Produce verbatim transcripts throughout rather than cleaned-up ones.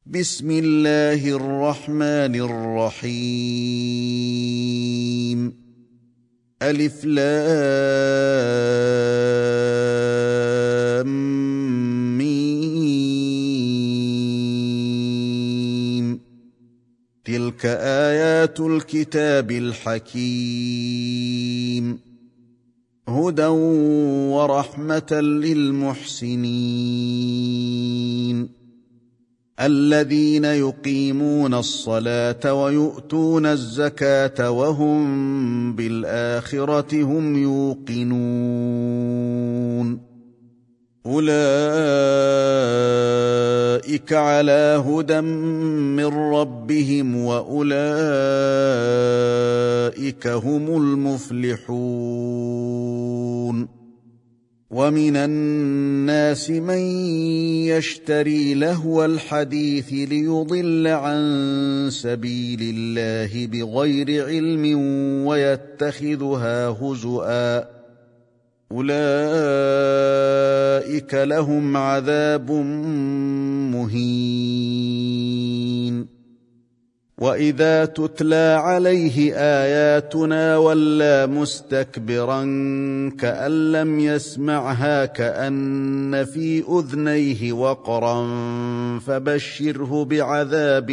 بسم الله الرحمن الرحيم. ألف لام ميم. تلك آيات الكتاب الحكيم، هدى ورحمة للمحسنين الذين يقيمون الصلاة ويؤتون الزكاة وهم بالآخرة هم يوقنون. أولئك على هدى من ربهم وأولئك هم المفلحون. ومن الناس من يشتري لهو الحديث ليضل عن سبيل الله بغير علم ويتخذها هزؤا، أولئك لهم عذاب مهين. وإذا تتلى عليه آياتنا ولى مستكبرا كأن لم يسمعها كأن في أذنيه وقرا فبشره بعذاب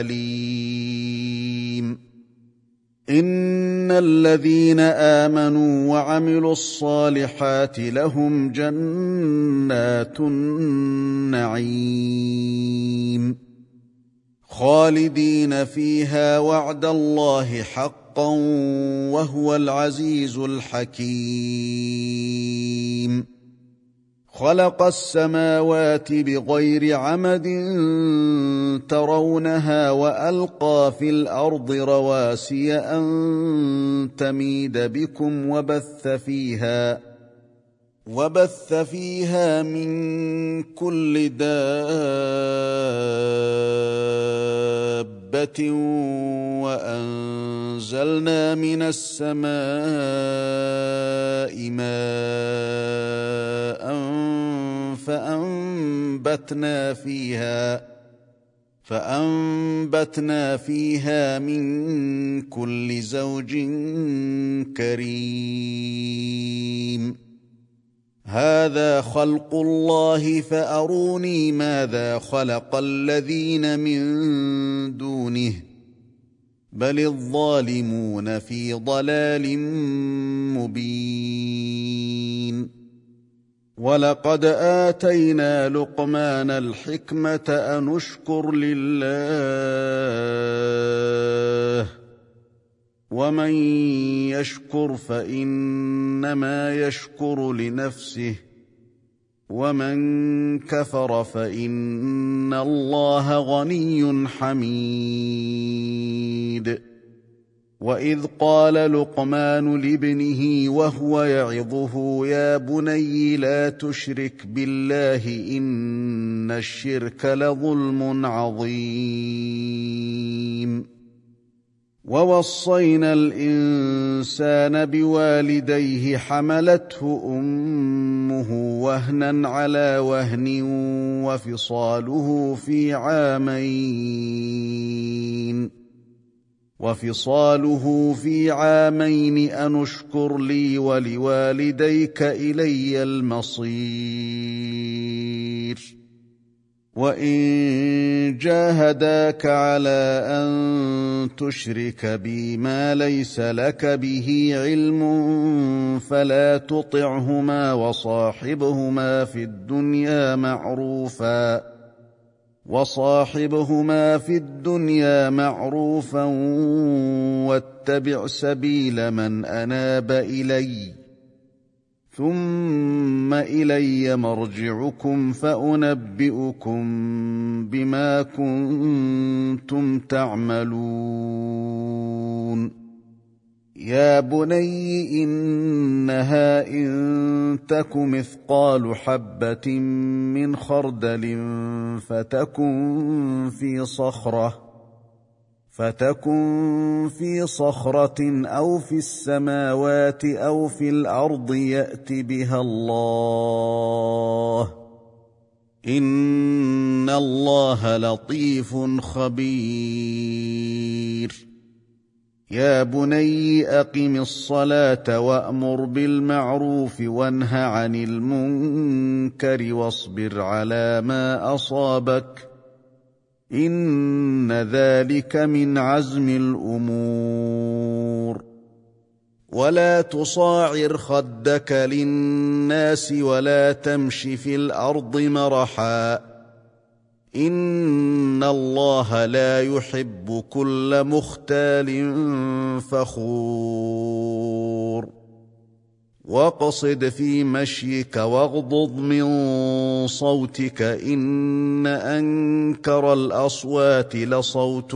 أليم. إن الذين آمنوا وعملوا الصالحات لهم جنات النعيم خالدين فيها وعد الله حقا وهو العزيز الحكيم. خلق السماوات بغير عمد ترونها وألقى في الأرض رواسي أن تميد بكم وبث فيها وبث فيها من كل دابة وأنزلنا من السماء ماء فأنبتنا فيها فأنبتنا فيها من كل زوج كريم. هذا خلق الله فأروني ماذا خلق الذين من دونه بل الظالمون في ضلال مبين. ولقد آتينا لقمان الحكمة أن اشكر لله ومن يشكر فإنما يشكر لنفسه ومن كفر فإن الله غني حميد. وإذ قال لقمان لابنه وهو يعظه يا بني لا تشرك بالله إن الشرك لظلم عظيم. ووصينا الإنسان بوالديه حملته أمه وهنا على وهن وفصاله في عامين وفصاله في عامين أن اشكر لي ولوالديك إلي المصير. وإن جاهداك على أن تشرك بي ما ليس لك به علم فلا تطعهما وصاحبهما في الدنيا معروفا وصاحبهما في الدنيا معروفا واتبع سبيل من أناب إلي ثم إلي مرجعكم فأنبئكم بما كنتم تعملون. يا بني إنها إن تك مثقال حبة من خردل فتكن في صخرة فتكن في صخرة أو في السماوات أو في الأرض يأت بها الله إن الله لطيف خبير يا بني أقم الصلاة وأمر بالمعروف وانه عن المنكر واصبر على ما أصابك إن ذلك من عزم الأمور ولا تصاعر خدك للناس ولا تمش في الأرض مرحا إن الله لا يحب كل مختال فخور واقصد في مشيك واغضض من صوتك إن أنكر الأصوات لصوت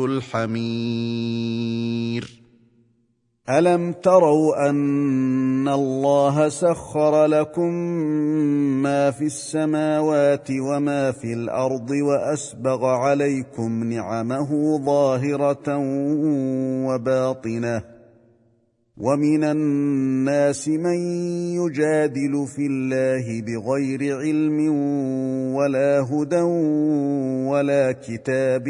الحمير ألم تروا أن الله سخر لكم ما في السماوات وما في الأرض وأسبغ عليكم نعمه ظاهرة وباطنة ومن الناس من يجادل في الله بغير علم ولا هدى ولا كتاب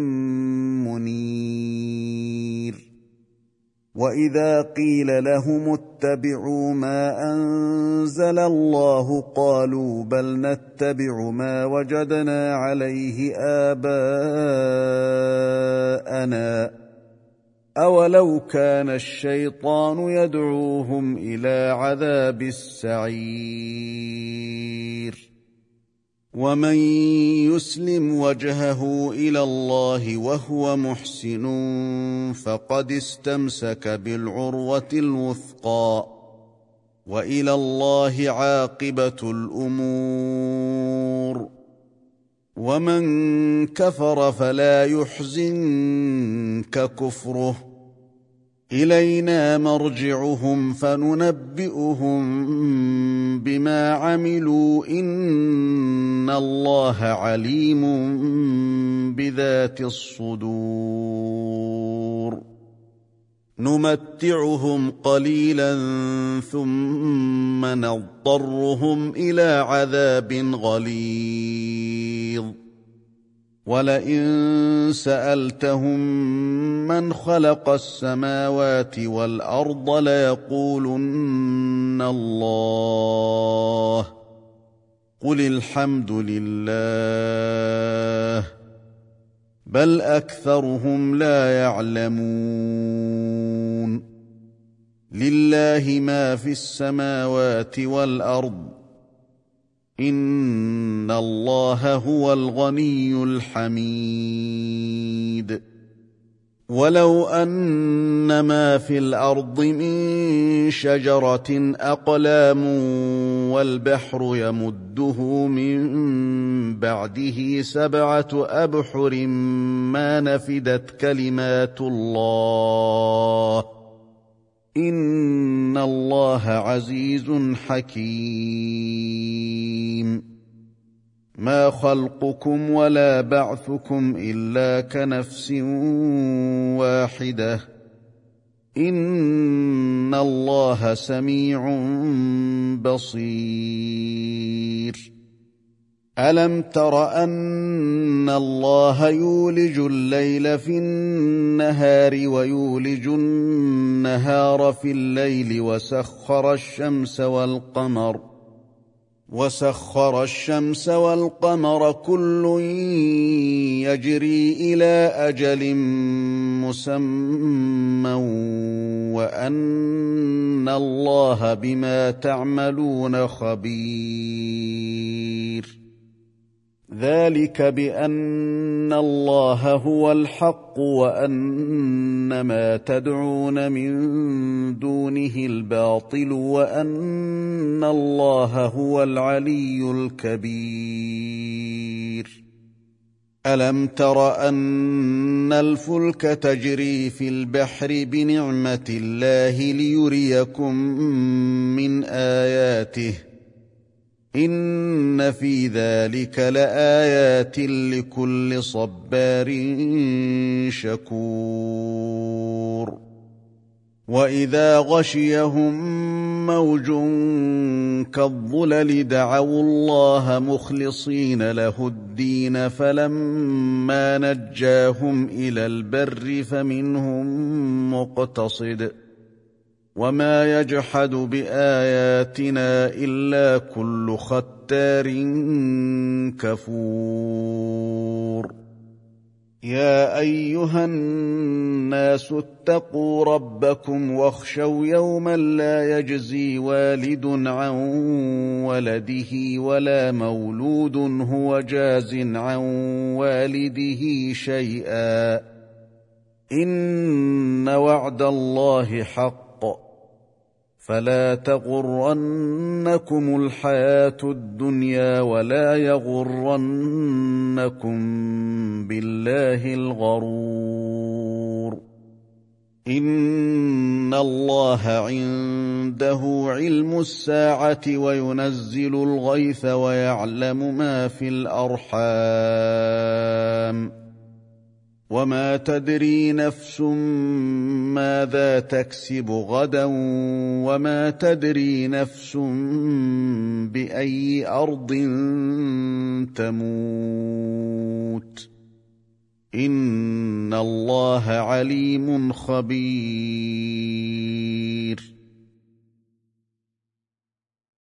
منير وإذا قيل لهم اتبعوا ما أنزل الله قالوا بل نتبع ما وجدنا عليه آباءنا أولو كان الشيطان يدعوهم إلى عذاب السعير ومن يسلم وجهه إلى الله وهو محسن فقد استمسك بالعروة الوثقى وإلى الله عاقبة الأمور ومن كفر فلا يحزنك كفره إلينا مرجعهم فننبئهم بما عملوا إن الله عليم بذات الصدور نمتعهم قليلا ثم نضطرهم إلى عذاب غليظ ولئن سألتهم من خلق السماوات والأرض ليقولن الله قل الحمد لله بل أكثرهم لا يعلمون لله ما في السماوات والأرض إن الله هو الغني الحميد ولو أن ما في الأرض من شجرة أقلام والبحر يمده من بعده سبعة أبحر ما نفدت كلمات الله إن الله عزيز حكيم ما خلقكم ولا بعثكم إلا كنفس واحدة إن الله سميع بصير ألم تر أن الله يولج الليل في النهار ويولج النهار في الليل وسخر الشمس والقمر وسخر الشمس والقمر كل يجري إلى أجل مسمى وأن الله بما تعملون خبير ذلك بأن الله هو الحق وأن ما تدعون من دونه الباطل وأن الله هو العلي الكبير ألم تر أن الفلك تجري في البحر بنعمة الله ليريكم من آياته إن في ذلك لآيات لكل صبار شكور واذا غشيهم موج كالظلل دعوا الله مخلصين له الدين فلما نجاهم الى البر فمنهم مقتصد وما يجحد باياتنا الا كل ختار كفور يا ايها الناس اتقوا ربكم واخشوا يوما لا يجزي والد عن ولده ولا مولود هو جاز عن والده شيئا ان وعد الله حق فلا تغرنكم الحياة الدنيا ولا يغرنكم بالله الغرور إن الله عنده علم الساعة وينزل الغيث ويعلم ما في الأرحام وما تدري نفس ماذا تكسب غدا وما تدري نفس بأي أرض تموت إن الله عليم خبير